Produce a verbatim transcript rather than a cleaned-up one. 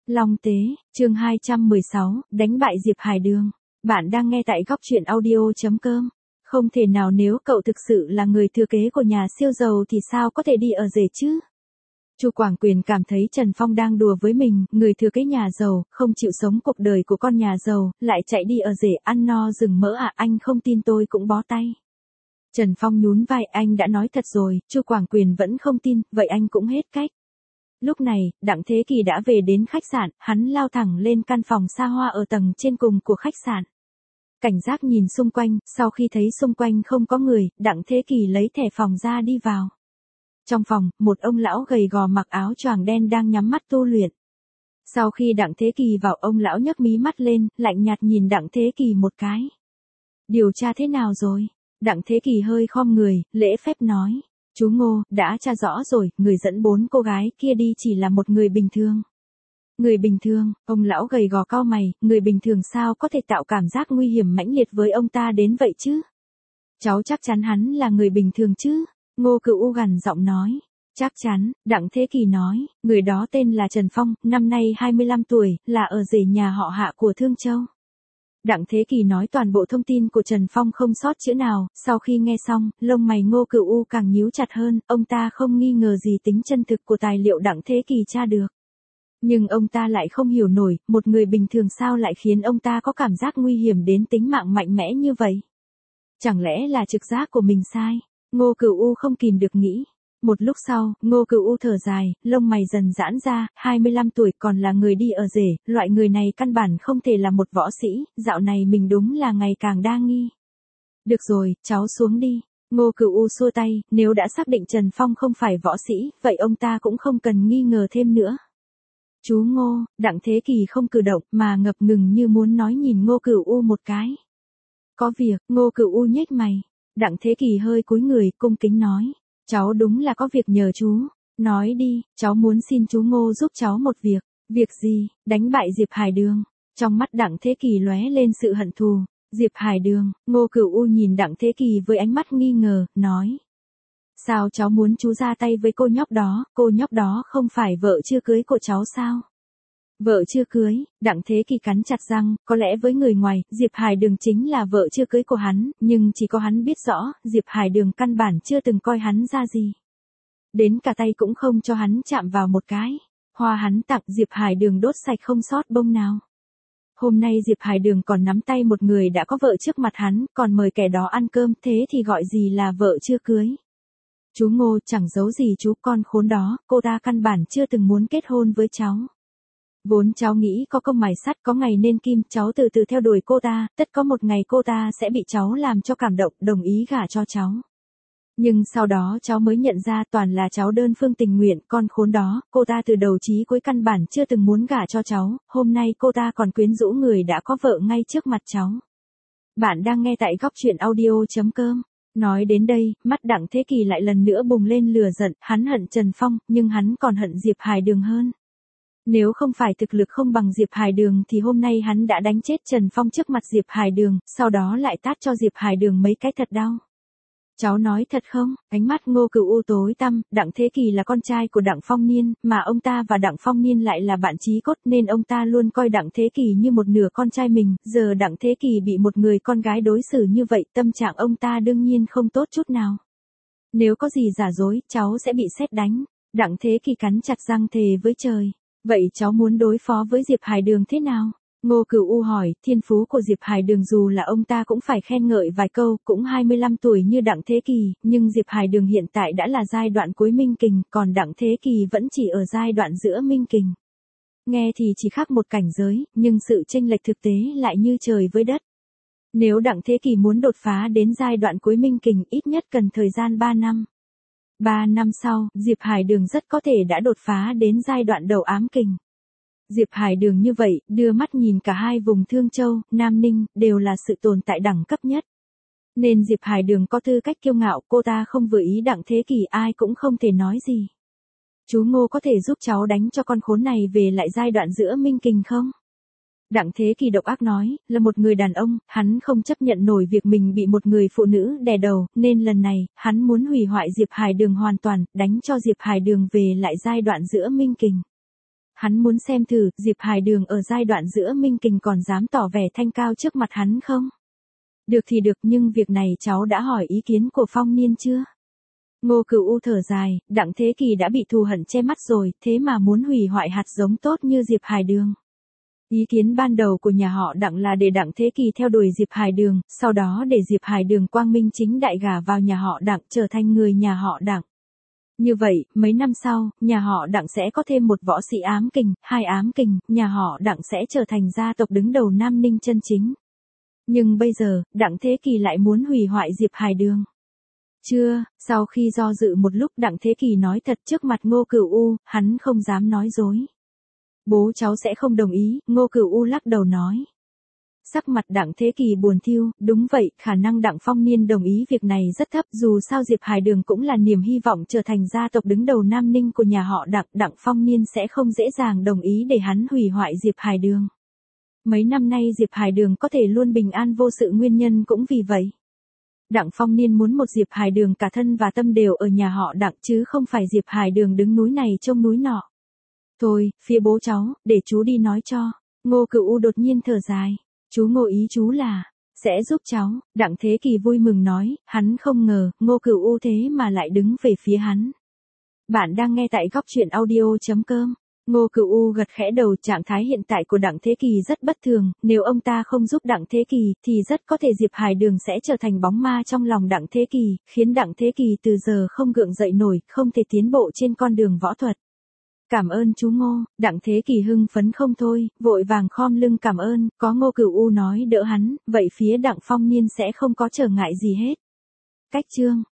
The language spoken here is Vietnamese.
Long Tế, chương hai trăm mười sáu, đánh bại Diệp Hải Đường. Bạn đang nghe tại góc truyện audio.com. Không thể nào, nếu cậu thực sự là người thừa kế của nhà siêu giàu thì sao có thể đi ở rể chứ? Chu Quảng Quyền cảm thấy Trần Phong đang đùa với mình, người thừa kế nhà giàu, không chịu sống cuộc đời của con nhà giàu, lại chạy đi ở rể ăn no rừng mỡ à, anh không tin tôi cũng bó tay. Trần Phong nhún vai, anh đã nói thật rồi. Chu Quảng Quyền vẫn không tin, vậy anh cũng hết cách. Lúc này, Đặng Thế Kỳ đã về đến khách sạn, hắn lao thẳng lên căn phòng xa hoa ở tầng trên cùng của khách sạn. Cảnh giác nhìn xung quanh, sau khi thấy xung quanh không có người, Đặng Thế Kỳ lấy thẻ phòng ra đi vào. Trong phòng, một ông lão gầy gò mặc áo choàng đen đang nhắm mắt tu luyện. Sau khi Đặng Thế Kỳ vào, ông lão nhấc mí mắt lên, lạnh nhạt nhìn Đặng Thế Kỳ một cái. Điều tra thế nào rồi? Đặng Thế Kỳ hơi khom người, lễ phép nói. Chú Ngô, đã tra rõ rồi, người dẫn bốn cô gái kia đi chỉ là một người bình thường. Người bình thường, ông lão gầy gò cau mày, người bình thường sao có thể tạo cảm giác nguy hiểm mãnh liệt với ông ta đến vậy chứ? Cháu chắc chắn hắn là người bình thường chứ? Ngô Cửu U gằn giọng nói. Chắc chắn, Đặng Thế Kỳ nói, người đó tên là Trần Phong, năm nay hai mươi lăm tuổi, là ở rể nhà họ Hạ của Thương Châu. Đặng Thế Kỳ nói toàn bộ thông tin của Trần Phong không sót chữ nào, sau khi nghe xong, lông mày Ngô Cửu U càng nhíu chặt hơn, ông ta không nghi ngờ gì tính chân thực của tài liệu Đặng Thế Kỳ tra được. Nhưng ông ta lại không hiểu nổi, một người bình thường sao lại khiến ông ta có cảm giác nguy hiểm đến tính mạng mạnh mẽ như vậy? Chẳng lẽ là trực giác của mình sai? Ngô Cửu U không kìm được nghĩ. Một lúc sau, Ngô Cửu U thở dài, lông mày dần giãn ra, hai mươi lăm tuổi còn là người đi ở rể, loại người này căn bản không thể là một võ sĩ, dạo này mình đúng là ngày càng đa nghi. Được rồi, cháu xuống đi. Ngô Cửu U xua tay, nếu đã xác định Trần Phong không phải võ sĩ, vậy ông ta cũng không cần nghi ngờ thêm nữa. Chú Ngô, Đặng Thế Kỳ không cử động mà ngập ngừng như muốn nói nhìn Ngô Cửu U một cái. Có việc, Ngô Cửu U nhếch mày. Đặng Thế Kỳ hơi cúi người, cung kính nói. Cháu đúng là có việc nhờ chú. Nói đi, cháu muốn xin chú Ngô giúp cháu một việc. Việc gì? Đánh bại Diệp Hải Đường. Trong mắt Đặng Thế Kỳ lóe lên sự hận thù. Diệp Hải Đường, Ngô Cửu U nhìn Đặng Thế Kỳ với ánh mắt nghi ngờ, nói. Sao cháu muốn chú ra tay với cô nhóc đó, cô nhóc đó không phải vợ chưa cưới của cháu sao? Vợ chưa cưới, Đặng Thế Kỳ cắn chặt răng, có lẽ với người ngoài, Diệp Hải Đường chính là vợ chưa cưới của hắn, nhưng chỉ có hắn biết rõ, Diệp Hải Đường căn bản chưa từng coi hắn ra gì. Đến cả tay cũng không cho hắn chạm vào một cái. Hoa hắn tặng Diệp Hải Đường đốt sạch không sót bông nào. Hôm nay Diệp Hải Đường còn nắm tay một người đã có vợ trước mặt hắn, còn mời kẻ đó ăn cơm, thế thì gọi gì là vợ chưa cưới. Chú Ngô, chẳng giấu gì chú, con khốn đó, cô ta căn bản chưa từng muốn kết hôn với cháu. Vốn cháu nghĩ có công mài sắt có ngày nên kim, cháu từ từ theo đuổi cô ta, tất có một ngày cô ta sẽ bị cháu làm cho cảm động, đồng ý gả cho cháu. Nhưng sau đó cháu mới nhận ra toàn là cháu đơn phương tình nguyện, con khốn đó, cô ta từ đầu chí cuối căn bản chưa từng muốn gả cho cháu, hôm nay cô ta còn quyến rũ người đã có vợ ngay trước mặt cháu. Bạn đang nghe tại góc truyện audio.com. Nói đến đây, mắt Đặng Thế Kỳ lại lần nữa bùng lên lửa giận, hắn hận Trần Phong, nhưng hắn còn hận Diệp Hải Đường hơn. Nếu không phải thực lực không bằng Diệp Hải Đường thì hôm nay hắn đã đánh chết Trần Phong trước mặt Diệp Hải Đường, sau đó lại tát cho Diệp Hải Đường mấy cái thật đau. Cháu nói thật không? Ánh mắt Ngô Cửu U tối tăm, Đặng Thế Kỳ là con trai của Đặng Phong Niên, mà ông ta và Đặng Phong Niên lại là bạn chí cốt nên ông ta luôn coi Đặng Thế Kỳ như một nửa con trai mình, giờ Đặng Thế Kỳ bị một người con gái đối xử như vậy, tâm trạng ông ta đương nhiên không tốt chút nào. Nếu có gì giả dối, cháu sẽ bị sét đánh. Đặng Thế Kỳ cắn chặt răng thề với trời. Vậy cháu muốn đối phó với Diệp Hải Đường thế nào? Ngô Cửu U hỏi, thiên phú của Diệp Hải Đường dù là ông ta cũng phải khen ngợi vài câu, cũng hai mươi lăm tuổi như Đặng Thế Kỳ, nhưng Diệp Hải Đường hiện tại đã là giai đoạn cuối minh kình, còn Đặng Thế Kỳ vẫn chỉ ở giai đoạn giữa minh kình. Nghe thì chỉ khác một cảnh giới, nhưng sự chênh lệch thực tế lại như trời với đất. Nếu Đặng Thế Kỳ muốn đột phá đến giai đoạn cuối minh kình, ít nhất cần thời gian ba năm. ba năm sau, Diệp Hải Đường rất có thể đã đột phá đến giai đoạn đầu ám kình. Diệp Hải Đường như vậy, đưa mắt nhìn cả hai vùng Thương Châu, Nam Ninh, đều là sự tồn tại đẳng cấp nhất. Nên Diệp Hải Đường có tư cách kiêu ngạo, cô ta không vừa ý Đặng Thế Kỳ ai cũng không thể nói gì. Chú Ngô có thể giúp cháu đánh cho con khốn này về lại giai đoạn giữa minh kình không? Đặng Thế Kỳ độc ác nói, là một người đàn ông, hắn không chấp nhận nổi việc mình bị một người phụ nữ đè đầu, nên lần này, hắn muốn hủy hoại Diệp Hải Đường hoàn toàn, đánh cho Diệp Hải Đường về lại giai đoạn giữa minh kình. Hắn muốn xem thử, Diệp Hải Đường ở giai đoạn giữa Minh Kình còn dám tỏ vẻ thanh cao trước mặt hắn không? Được thì được, nhưng việc này cháu đã hỏi ý kiến của Phong Niên chưa? Ngô Cửu U thở dài, Đặng Thế Kỳ đã bị thù hận che mắt rồi, thế mà muốn hủy hoại hạt giống tốt như Diệp Hải Đường. Ý kiến ban đầu của nhà họ Đặng là để Đặng Thế Kỳ theo đuổi Diệp Hải Đường, sau đó để Diệp Hải Đường quang minh chính đại gả vào nhà họ Đặng, trở thành người nhà họ Đặng. Như vậy, mấy năm sau, nhà họ Đặng sẽ có thêm một võ sĩ ám kình, hai ám kình, nhà họ Đặng sẽ trở thành gia tộc đứng đầu Nam Ninh chân chính. Nhưng bây giờ, Đặng Thế Kỳ lại muốn hủy hoại Diệp Hải Đường. Chưa, sau khi do dự một lúc Đặng Thế Kỳ nói thật trước mặt Ngô Cửu U, hắn không dám nói dối. Bố cháu sẽ không đồng ý, Ngô Cửu U lắc đầu nói. Sắc mặt Đặng Thế Kỳ buồn thiu, đúng vậy, khả năng Đặng Phong Niên đồng ý việc này rất thấp, dù sao Diệp Hải Đường cũng là niềm hy vọng trở thành gia tộc đứng đầu Nam Ninh của nhà họ Đặng, Đặng Phong Niên sẽ không dễ dàng đồng ý để hắn hủy hoại Diệp Hải Đường. Mấy năm nay Diệp Hải Đường có thể luôn bình an vô sự nguyên nhân cũng vì vậy. Đặng Phong Niên muốn một Diệp Hải Đường cả thân và tâm đều ở nhà họ Đặng chứ không phải Diệp Hải Đường đứng núi này trông núi nọ. Thôi, phía bố cháu, để chú đi nói cho. Ngô Cửu U đột nhiên thở dài. Chú Ngô ý chú là, sẽ giúp cháu. Đặng Thế Kỳ vui mừng nói, hắn không ngờ, Ngô Cửu U thế mà lại đứng về phía hắn. Bạn đang nghe tại góc truyện audio chấm com. Ngô Cửu U gật khẽ đầu, trạng thái hiện tại của Đặng Thế Kỳ rất bất thường, nếu ông ta không giúp Đặng Thế Kỳ, thì rất có thể Diệp Hải Đường sẽ trở thành bóng ma trong lòng Đặng Thế Kỳ, khiến Đặng Thế Kỳ từ giờ không gượng dậy nổi, không thể tiến bộ trên con đường võ thuật. Cảm ơn chú Ngô, Đặng Thế Kỳ hưng phấn không thôi, vội vàng khom lưng cảm ơn, có Ngô Cửu U nói đỡ hắn, vậy phía Đặng Phong Niên sẽ không có trở ngại gì hết. Cách chương